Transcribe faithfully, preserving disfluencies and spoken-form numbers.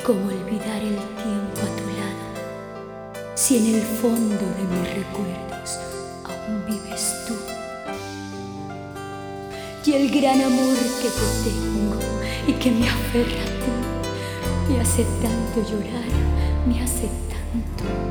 ¿Cómo olvidar el tiempo a tu lado si en el fondo de mis recuerdos aún vives tú? Y el gran amor que te tengo y que me aferra a ti me hace tanto llorar, me hace tanto